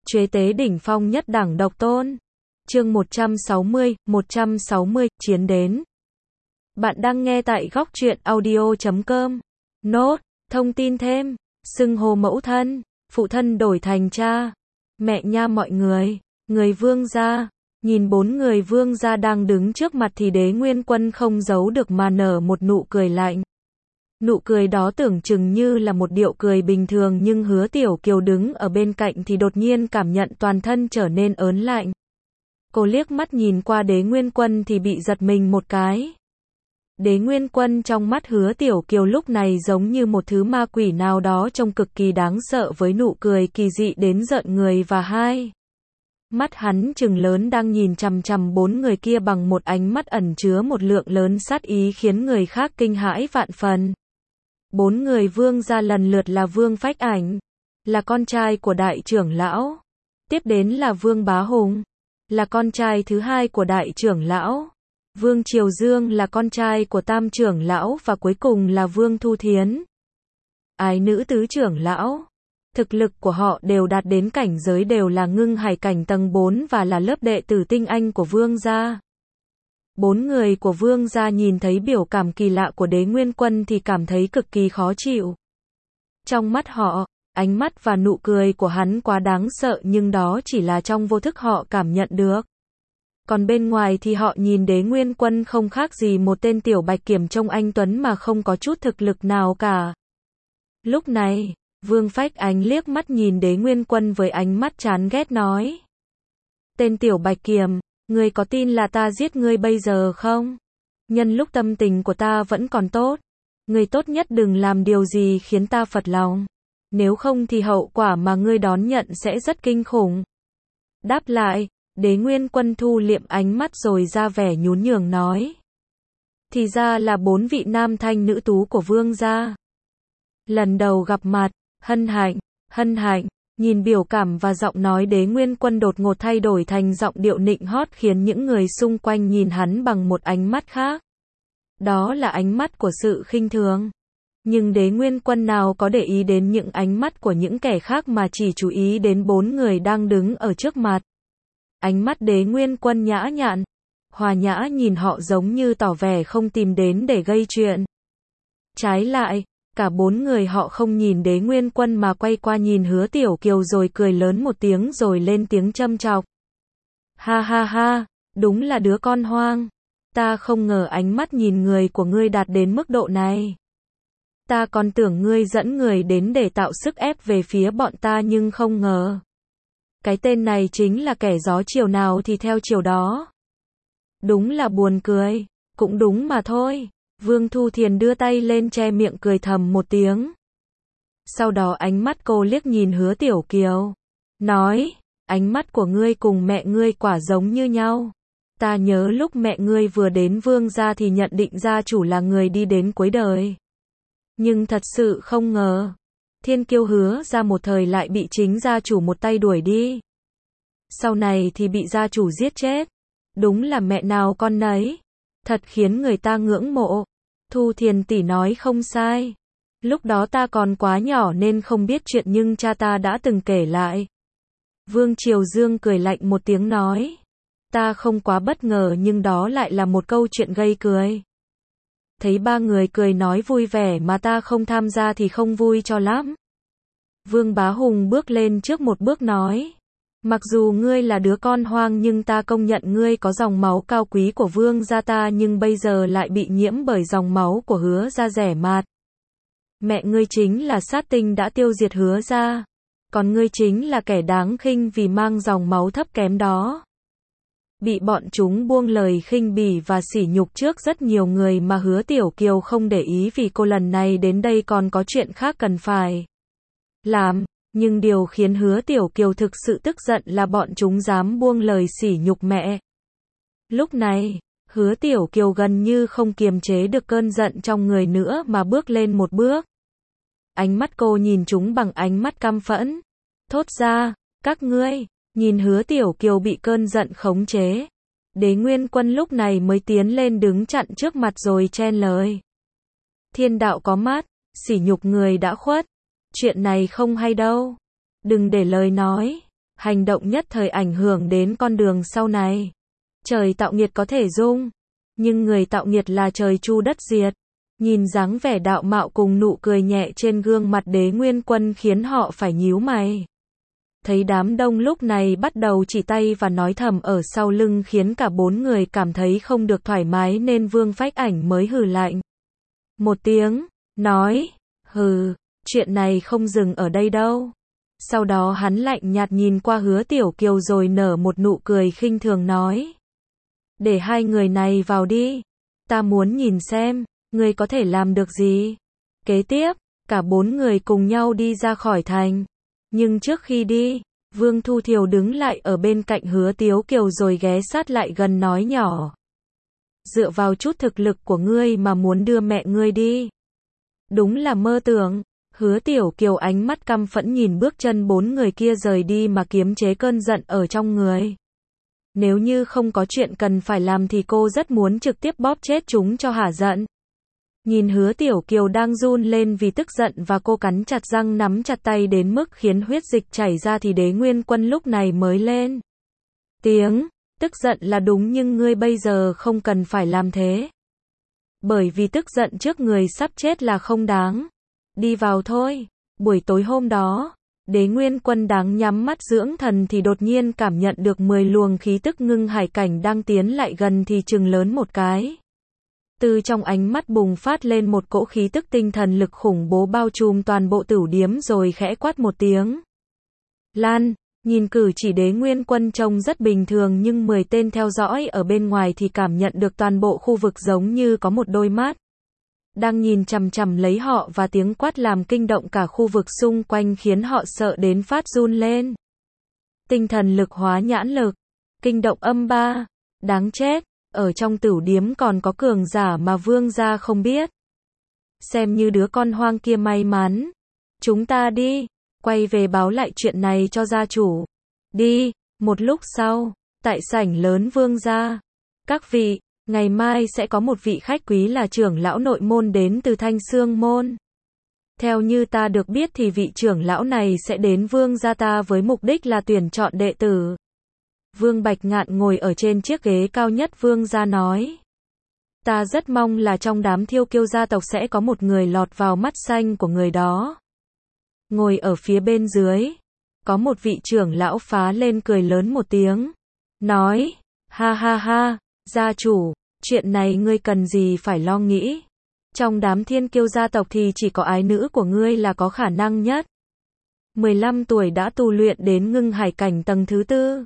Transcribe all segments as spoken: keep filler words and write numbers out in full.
Chế tế đỉnh phong nhất đẳng độc tôn. Chương một trăm sáu mươi, một trăm sáu mươi, chiến đến. Bạn đang nghe tại góc truyện audio chấm com. Nốt, thông tin thêm, xưng hô mẫu thân, phụ thân đổi thành cha. Mẹ nha mọi người, người vương gia. Nhìn bốn người vương gia đang đứng trước mặt thì Đế Nguyên Quân không giấu được mà nở một nụ cười lạnh. Nụ cười đó tưởng chừng như là một điệu cười bình thường, nhưng Hứa Tiểu Kiều đứng ở bên cạnh thì đột nhiên cảm nhận toàn thân trở nên ớn lạnh. Cô liếc mắt nhìn qua Đế Nguyên Quân thì bị giật mình một cái. Đế Nguyên Quân trong mắt Hứa Tiểu Kiều lúc này giống như một thứ ma quỷ nào đó trông cực kỳ đáng sợ, với nụ cười kỳ dị đến rợn người, và hai mắt hắn trừng lớn đang nhìn chằm chằm bốn người kia bằng một ánh mắt ẩn chứa một lượng lớn sát ý khiến người khác kinh hãi vạn phần. Bốn người vương gia lần lượt là Vương Phách Ảnh, là con trai của đại trưởng lão. Tiếp đến là Vương Bá Hùng, là con trai thứ hai của đại trưởng lão. Vương Triều Dương là con trai của tam trưởng lão, và cuối cùng là Vương Thu Thiến, ái nữ tứ trưởng lão. Thực lực của họ đều đạt đến cảnh giới đều là ngưng hải cảnh tầng bốn và là lớp đệ tử tinh anh của vương gia. Bốn người của vương gia nhìn thấy biểu cảm kỳ lạ của Đế Nguyên Quân thì cảm thấy cực kỳ khó chịu. Trong mắt họ, ánh mắt và nụ cười của hắn quá đáng sợ, nhưng đó chỉ là trong vô thức họ cảm nhận được. Còn bên ngoài thì họ nhìn Đế Nguyên Quân không khác gì một tên tiểu bạch kiểm trông anh tuấn mà không có chút thực lực nào cả. Lúc này, Vương Phách Ánh liếc mắt nhìn Đế Nguyên Quân với ánh mắt chán ghét nói: Tên tiểu bạch kiểm, ngươi có tin là ta giết ngươi bây giờ không? Nhân lúc tâm tình của ta vẫn còn tốt, ngươi tốt nhất đừng làm điều gì khiến ta phật lòng. Nếu không thì hậu quả mà ngươi đón nhận sẽ rất kinh khủng. Đáp lại, Đế Nguyên Quân thu liệm ánh mắt rồi ra vẻ nhún nhường nói: Thì ra là bốn vị nam thanh nữ tú của vương gia. Lần đầu gặp mặt, hân hạnh, hân hạnh. Nhìn biểu cảm và giọng nói Đế Nguyên Quân đột ngột thay đổi thành giọng điệu nịnh hót khiến những người xung quanh nhìn hắn bằng một ánh mắt khác. Đó là ánh mắt của sự khinh thường. Nhưng Đế Nguyên Quân nào có để ý đến những ánh mắt của những kẻ khác mà chỉ chú ý đến bốn người đang đứng ở trước mặt. Ánh mắt Đế Nguyên Quân nhã nhặn, hòa nhã nhìn họ giống như tỏ vẻ không tìm đến để gây chuyện. Trái lại, cả bốn người họ không nhìn Đế Nguyên Quân mà quay qua nhìn Hứa Tiểu Kiều rồi cười lớn một tiếng rồi lên tiếng châm chọc. Ha ha ha, đúng là đứa con hoang. Ta không ngờ ánh mắt nhìn người của ngươi đạt đến mức độ này. Ta còn tưởng ngươi dẫn người đến để tạo sức ép về phía bọn ta, nhưng không ngờ. Cái tên này chính là kẻ gió chiều nào thì theo chiều đó. Đúng là buồn cười, cũng đúng mà thôi. Vương Thu Thiền đưa tay lên che miệng cười thầm một tiếng. Sau đó ánh mắt cô liếc nhìn Hứa Tiểu Kiều, nói: Ánh mắt của ngươi cùng mẹ ngươi quả giống như nhau. Ta nhớ lúc mẹ ngươi vừa đến vương gia thì nhận định gia chủ là người đi đến cuối đời. Nhưng thật sự không ngờ, Thiên Kiêu Hứa ra một thời lại bị chính gia chủ một tay đuổi đi. Sau này thì bị gia chủ giết chết. Đúng là mẹ nào con nấy. Thật khiến người ta ngưỡng mộ. Thu Thiền tỷ nói không sai. Lúc đó ta còn quá nhỏ nên không biết chuyện, nhưng cha ta đã từng kể lại. Vương Triều Dương cười lạnh một tiếng nói: Ta không quá bất ngờ, nhưng đó lại là một câu chuyện gây cười. Thấy ba người cười nói vui vẻ mà ta không tham gia thì không vui cho lắm. Vương Bá Hùng bước lên trước một bước nói: Mặc dù ngươi là đứa con hoang nhưng ta công nhận ngươi có dòng máu cao quý của vương gia ta, nhưng bây giờ lại bị nhiễm bởi dòng máu của Hứa gia rẻ mạt. Mẹ ngươi chính là sát tinh đã tiêu diệt Hứa gia, còn ngươi chính là kẻ đáng khinh vì mang dòng máu thấp kém đó. Bị bọn chúng buông lời khinh bỉ và sỉ nhục trước rất nhiều người mà Hứa Tiểu Kiều không để ý vì cô lần này đến đây còn có chuyện khác cần phải làm. Nhưng điều khiến Hứa Tiểu Kiều thực sự tức giận là bọn chúng dám buông lời sỉ nhục mẹ. Lúc này, Hứa Tiểu Kiều gần như không kiềm chế được cơn giận trong người nữa mà bước lên một bước. Ánh mắt cô nhìn chúng bằng ánh mắt căm phẫn. Thốt ra: Các ngươi. Nhìn Hứa Tiểu Kiều bị cơn giận khống chế, Đế Nguyên Quân lúc này mới tiến lên đứng chặn trước mặt rồi chen lời: Thiên đạo có mắt, sỉ nhục người đã khuất. Chuyện này không hay đâu. Đừng để lời nói. hành động nhất thời ảnh hưởng đến con đường sau này. Trời tạo nghiệt có thể dung, nhưng người tạo nghiệt là trời chu đất diệt. Nhìn dáng vẻ đạo mạo cùng nụ cười nhẹ trên gương mặt Đế Nguyên Quân khiến họ phải nhíu mày. Thấy đám đông lúc này bắt đầu chỉ tay và nói thầm ở sau lưng khiến cả bốn người cảm thấy không được thoải mái nên Vương Phách Ảnh mới hừ lạnh một tiếng, nói, hừ, chuyện này không dừng ở đây đâu. Sau đó hắn lạnh nhạt nhìn qua Hứa Tiểu Kiều rồi nở một nụ cười khinh thường nói. Để hai người này vào đi. Ta muốn nhìn xem, ngươi có thể làm được gì. Kế tiếp, cả bốn người cùng nhau đi ra khỏi thành. Nhưng trước khi đi, Vương Thu Thiều đứng lại ở bên cạnh Hứa Tiểu Kiều rồi ghé sát lại gần nói nhỏ. Dựa vào chút thực lực của ngươi mà muốn đưa mẹ ngươi đi. Đúng là mơ tưởng. Hứa Tiểu Kiều ánh mắt căm phẫn nhìn bước chân bốn người kia rời đi mà kiềm chế cơn giận ở trong người. Nếu như không có chuyện cần phải làm thì cô rất muốn trực tiếp bóp chết chúng cho hả giận. Nhìn Hứa Tiểu Kiều đang run lên vì tức giận và cô cắn chặt răng nắm chặt tay đến mức khiến huyết dịch chảy ra thì Đế Nguyên Quân lúc này mới lên tiếng, tức giận là đúng nhưng ngươi bây giờ không cần phải làm thế. Bởi vì tức giận trước người sắp chết là không đáng. Đi vào thôi. Buổi tối hôm đó, Đế Nguyên Quân đang nhắm mắt dưỡng thần thì đột nhiên cảm nhận được mười luồng khí tức ngưng hải cảnh đang tiến lại gần thì trừng lớn một cái. Từ trong ánh mắt bùng phát lên một cỗ khí tức tinh thần lực khủng bố bao trùm toàn bộ tửu điếm rồi khẽ quát một tiếng. Lan, nhìn cử chỉ Đế Nguyên Quân trông rất bình thường nhưng mười tên theo dõi ở bên ngoài thì cảm nhận được toàn bộ khu vực giống như có một đôi mắt đang nhìn chằm chằm lấy họ và tiếng quát làm kinh động cả khu vực xung quanh khiến họ sợ đến phát run lên. Tinh thần lực hóa nhãn lực, kinh động âm ba, đáng chết, ở trong tửu điếm còn có cường giả mà Vương gia không biết. Xem như đứa con hoang kia may mắn. Chúng ta đi, quay về báo lại chuyện này cho gia chủ. Đi, một lúc sau, tại sảnh lớn Vương gia. Các vị, ngày mai sẽ có một vị khách quý là trưởng lão nội môn đến từ Thanh Xương môn. Theo như ta được biết thì vị trưởng lão này sẽ đến Vương gia ta với mục đích là tuyển chọn đệ tử. Vương Bạch Ngạn ngồi ở trên chiếc ghế cao nhất Vương gia nói. Ta rất mong là trong đám Thiêu Kiêu gia tộc sẽ có một người lọt vào mắt xanh của người đó. Ngồi ở phía bên dưới, có một vị trưởng lão phá lên cười lớn một tiếng. Nói, ha ha ha, gia chủ, chuyện này ngươi cần gì phải lo nghĩ. Trong đám Thiên Kiêu gia tộc thì chỉ có ái nữ của ngươi là có khả năng nhất. mười lăm tuổi đã tu luyện đến ngưng hải cảnh tầng thứ tư.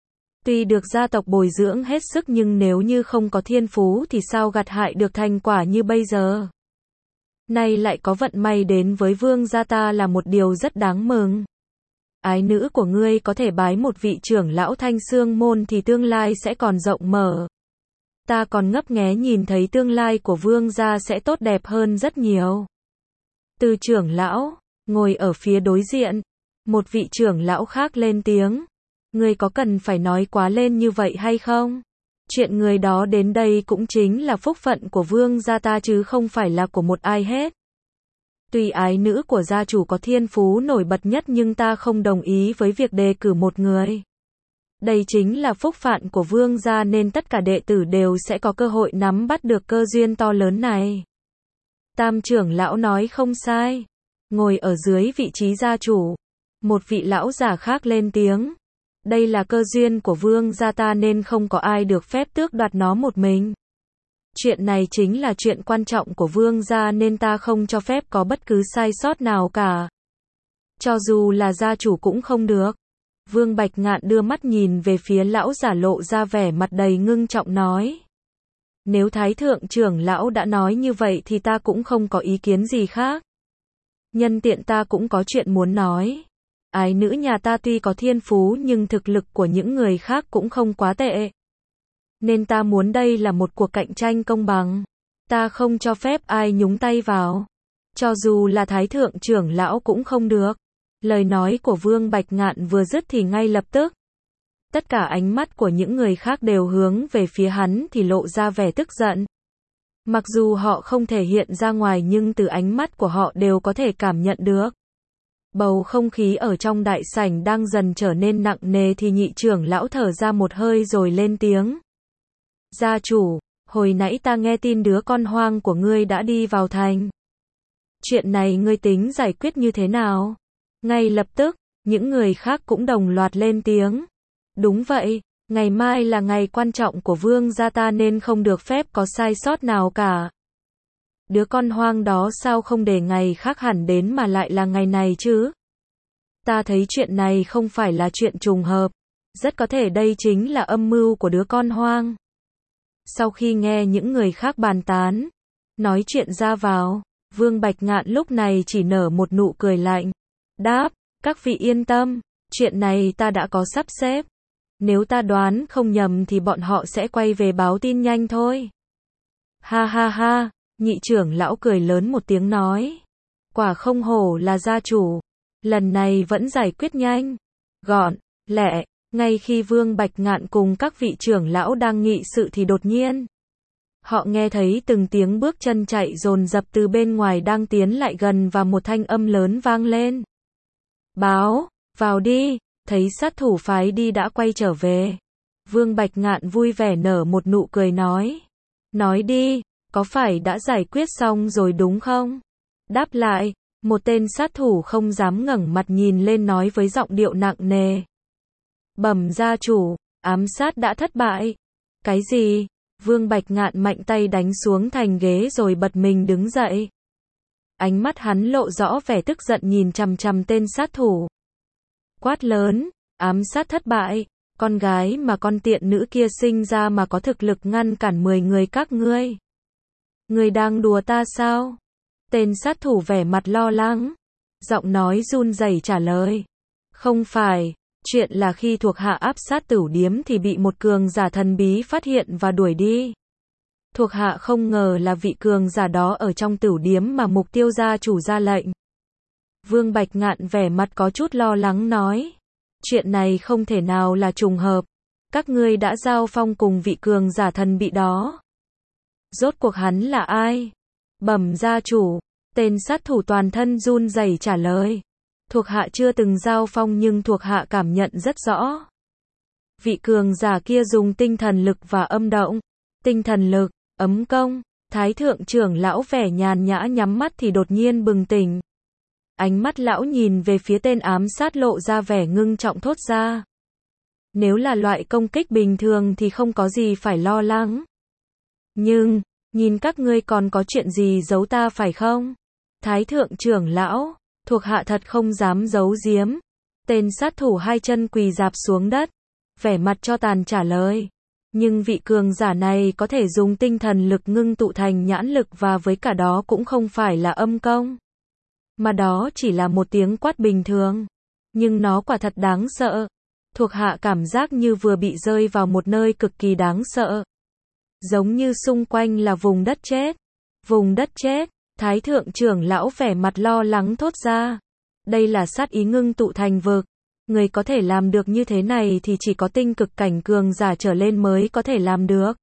Tuy được gia tộc bồi dưỡng hết sức nhưng nếu như không có thiên phú thì sao gặt hại được thành quả như bây giờ. Nay lại có vận may đến với Vương gia ta là một điều rất đáng mừng. Ái nữ của ngươi có thể bái một vị trưởng lão Thanh Xương môn thì tương lai sẽ còn rộng mở. Ta còn ngấp nghé nhìn thấy tương lai của Vương gia sẽ tốt đẹp hơn rất nhiều. Từ trưởng lão, ngồi ở phía đối diện, một vị trưởng lão khác lên tiếng. Ngươi có cần phải nói quá lên như vậy hay không? Chuyện người đó đến đây cũng chính là phúc phận của Vương gia ta chứ không phải là của một ai hết. Tuy ái nữ của gia chủ có thiên phú nổi bật nhất nhưng ta không đồng ý với việc đề cử một người. Đây chính là phúc phận của Vương gia nên tất cả đệ tử đều sẽ có cơ hội nắm bắt được cơ duyên to lớn này. Tam trưởng lão nói không sai. Ngồi ở dưới vị trí gia chủ, một vị lão giả khác lên tiếng. Đây là cơ duyên của Vương gia ta nên không có ai được phép tước đoạt nó một mình. Chuyện này chính là chuyện quan trọng của Vương gia nên ta không cho phép có bất cứ sai sót nào cả. Cho dù là gia chủ cũng không được. Vương Bạch Ngạn đưa mắt nhìn về phía lão giả lộ ra vẻ mặt đầy ngưng trọng nói. Nếu Thái Thượng trưởng lão đã nói như vậy thì ta cũng không có ý kiến gì khác. Nhân tiện ta cũng có chuyện muốn nói. Ái nữ nhà ta tuy có thiên phú nhưng thực lực của những người khác cũng không quá tệ. Nên ta muốn đây là một cuộc cạnh tranh công bằng. Ta không cho phép ai nhúng tay vào. Cho dù là Thái Thượng trưởng lão cũng không được. Lời nói của Vương Bạch Ngạn vừa dứt thì ngay lập tức. Tất cả ánh mắt của những người khác đều hướng về phía hắn thì lộ ra vẻ tức giận. Mặc dù họ không thể hiện ra ngoài nhưng từ ánh mắt của họ đều có thể cảm nhận được. Bầu không khí ở trong đại sảnh đang dần trở nên nặng nề thì nhị trưởng lão thở ra một hơi rồi lên tiếng. Gia chủ, hồi nãy ta nghe tin đứa con hoang của ngươi đã đi vào thành. Chuyện này ngươi tính giải quyết như thế nào? Ngay lập tức, những người khác cũng đồng loạt lên tiếng. Đúng vậy, ngày mai là ngày quan trọng của vương gia ta nên không được phép có sai sót nào cả. Đứa con hoang đó sao không để ngày khác hẳn đến mà lại là ngày này chứ? Ta thấy chuyện này không phải là chuyện trùng hợp. Rất có thể đây chính là âm mưu của đứa con hoang. Sau khi nghe những người khác bàn tán, nói chuyện ra vào, Vương Bạch Ngạn lúc này chỉ nở một nụ cười lạnh. Đáp, các vị yên tâm, chuyện này ta đã có sắp xếp. Nếu ta đoán không nhầm thì bọn họ sẽ quay về báo tin nhanh thôi. Ha ha ha, nhị trưởng lão cười lớn một tiếng nói. Quả không hổ là gia chủ, lần này vẫn giải quyết nhanh, gọn, lẹ. Ngay khi Vương Bạch Ngạn cùng các vị trưởng lão đang nghị sự thì đột nhiên, họ nghe thấy từng tiếng bước chân chạy dồn dập từ bên ngoài đang tiến lại gần và một thanh âm lớn vang lên. Báo, vào đi, thấy sát thủ phái đi đã quay trở về. Vương Bạch Ngạn vui vẻ nở một nụ cười nói. Nói đi, có phải đã giải quyết xong rồi đúng không? Đáp lại, một tên sát thủ không dám ngẩng mặt nhìn lên nói với giọng điệu nặng nề. Bẩm gia chủ, ám sát đã thất bại. Cái gì? Vương Bạch Ngạn mạnh tay đánh xuống thành ghế rồi bật mình đứng dậy. Ánh mắt hắn lộ rõ vẻ tức giận nhìn chằm chằm tên sát thủ. Quát lớn, ám sát thất bại, con gái mà con tiện nữ kia sinh ra mà có thực lực ngăn cản mười người các ngươi. Ngươi đang đùa ta sao? Tên sát thủ vẻ mặt lo lắng, giọng nói run rẩy trả lời. Không phải, chuyện là khi thuộc hạ áp sát tửu điếm thì bị một cường giả thần bí phát hiện và đuổi đi. Thuộc hạ không ngờ là vị cường giả đó ở trong tửu điếm mà mục tiêu gia chủ ra lệnh. Vương Bạch Ngạn vẻ mặt có chút lo lắng nói. Chuyện này không thể nào là trùng hợp. Các ngươi đã giao phong cùng vị cường giả thần bị đó. Rốt cuộc hắn là ai? Bẩm gia chủ, tên sát thủ toàn thân run rẩy trả lời. Thuộc hạ chưa từng giao phong nhưng thuộc hạ cảm nhận rất rõ. Vị cường giả kia dùng tinh thần lực và âm động. Tinh thần lực, ấm công, thái thượng trưởng lão vẻ nhàn nhã nhắm mắt thì đột nhiên bừng tỉnh. Ánh mắt lão nhìn về phía tên ám sát lộ ra vẻ ngưng trọng thốt ra. Nếu là loại công kích bình thường thì không có gì phải lo lắng. Nhưng, nhìn các ngươi còn có chuyện gì giấu ta phải không? Thái thượng trưởng lão, thuộc hạ thật không dám giấu giếm. Tên sát thủ hai chân quỳ rạp xuống đất, vẻ mặt cho tàn trả lời. Nhưng vị cường giả này có thể dùng tinh thần lực ngưng tụ thành nhãn lực và với cả đó cũng không phải là âm công. Mà đó chỉ là một tiếng quát bình thường. Nhưng nó quả thật đáng sợ. Thuộc hạ cảm giác như vừa bị rơi vào một nơi cực kỳ đáng sợ. Giống như xung quanh là vùng đất chết. Vùng đất chết, thái thượng trưởng lão vẻ mặt lo lắng thốt ra. Đây là sát ý ngưng tụ thành vực. Người có thể làm được như thế này thì chỉ có tinh cực cảnh cường giả trở lên mới có thể làm được.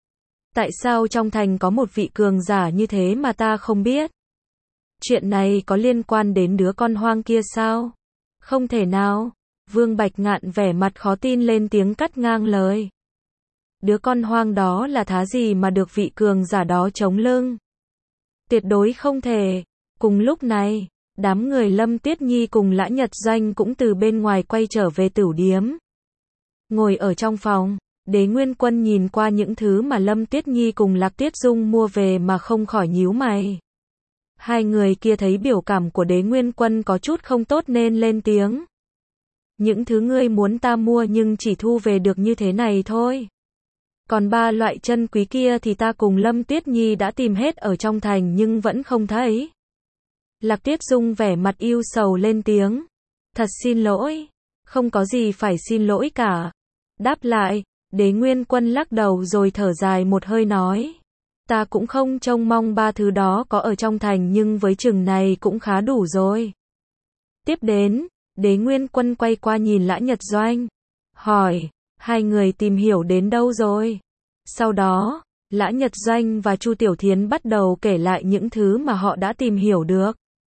Tại sao trong thành có một vị cường giả như thế mà ta không biết? Chuyện này có liên quan đến đứa con hoang kia sao? Không thể nào. Vương Bạch Ngạn vẻ mặt khó tin lên tiếng cắt ngang lời. Đứa con hoang đó là thá gì mà được vị cường giả đó chống lưng? Tuyệt đối không thể. Cùng lúc này, đám người Lâm Tuyết Nhi cùng Lã Nhật Doanh cũng từ bên ngoài quay trở về tửu điếm. Ngồi ở trong phòng, Đế Nguyên Quân nhìn qua những thứ mà Lâm Tuyết Nhi cùng Lạc Tuyết Dung mua về mà không khỏi nhíu mày. Hai người kia thấy biểu cảm của Đế Nguyên Quân có chút không tốt nên lên tiếng. Những thứ ngươi muốn ta mua nhưng chỉ thu về được như thế này thôi. Còn ba loại chân quý kia thì ta cùng Lâm Tuyết Nhi đã tìm hết ở trong thành nhưng vẫn không thấy. Lạc Tuyết Dung vẻ mặt ưu sầu lên tiếng. Thật xin lỗi. Không có gì phải xin lỗi cả. Đáp lại, Đế Nguyên Quân lắc đầu rồi thở dài một hơi nói. Ta cũng không trông mong ba thứ đó có ở trong thành nhưng với chừng này cũng khá đủ rồi. Tiếp đến, Đế Nguyên Quân quay qua nhìn Lã Nhật Doanh. Hỏi, hai người tìm hiểu đến đâu rồi? Sau đó, Lã Nhật Doanh và Chu Tiểu Thiến bắt đầu kể lại những thứ mà họ đã tìm hiểu được.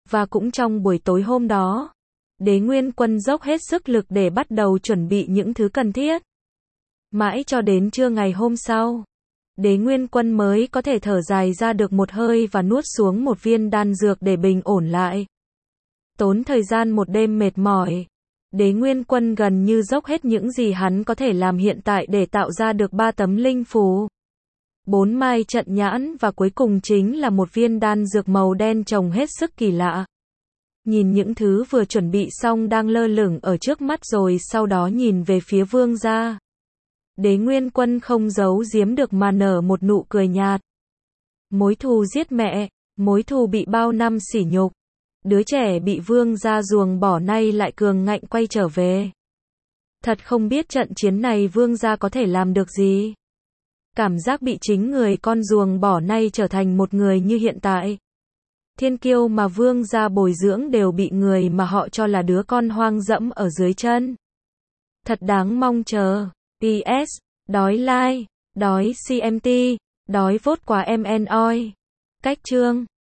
Và cũng trong buổi tối hôm đó, Đế Nguyên Quân dốc hết sức lực để bắt đầu chuẩn bị những thứ cần thiết. Mãi cho đến trưa ngày hôm sau, Đế Nguyên Quân mới có thể thở dài ra được một hơi và nuốt xuống một viên đan dược để bình ổn lại. Tốn thời gian một đêm mệt mỏi, Đế Nguyên Quân gần như dốc hết những gì hắn có thể làm hiện tại để tạo ra được ba tấm linh phù, bốn mai trận nhãn và cuối cùng chính là một viên đan dược màu đen trông hết sức kỳ lạ. Nhìn những thứ vừa chuẩn bị xong đang lơ lửng ở trước mắt rồi sau đó nhìn về phía vương gia. Đế Nguyên Quân không giấu giếm được mà nở một nụ cười nhạt. Mối thù giết mẹ, mối thù bị bao năm sỉ nhục. Đứa trẻ bị vương gia ruồng bỏ nay lại cường ngạnh quay trở về. Thật không biết trận chiến này vương gia có thể làm được gì. Cảm giác bị chính người con ruồng bỏ nay trở thành một người như hiện tại. Thiên kiêu mà vương gia bồi dưỡng đều bị người mà họ cho là đứa con hoang dẫm ở dưới chân. Thật đáng mong chờ. pê ét. Đói like, đói xê em tê, đói vote quá em en oi. Cách chương